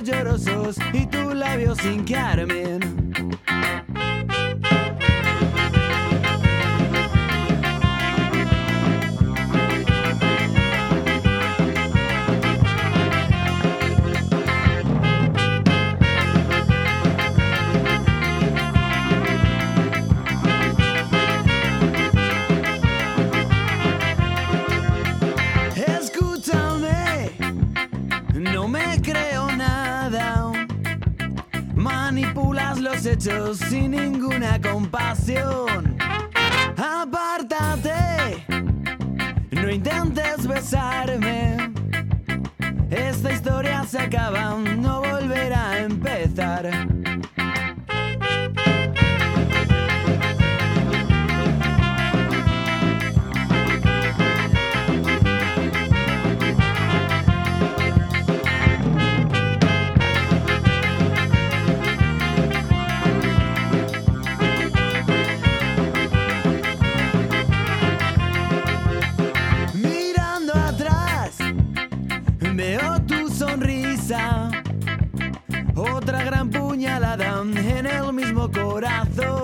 ojos llorosos y tus labios sin carmen. No me creo nada, manipulas los hechos sin ninguna compasión. Apártate, no intentes besarme. Esta historia se acaba, no volverá a empezar. Veo tu sonrisa, otra gran puñalada en el mismo corazón.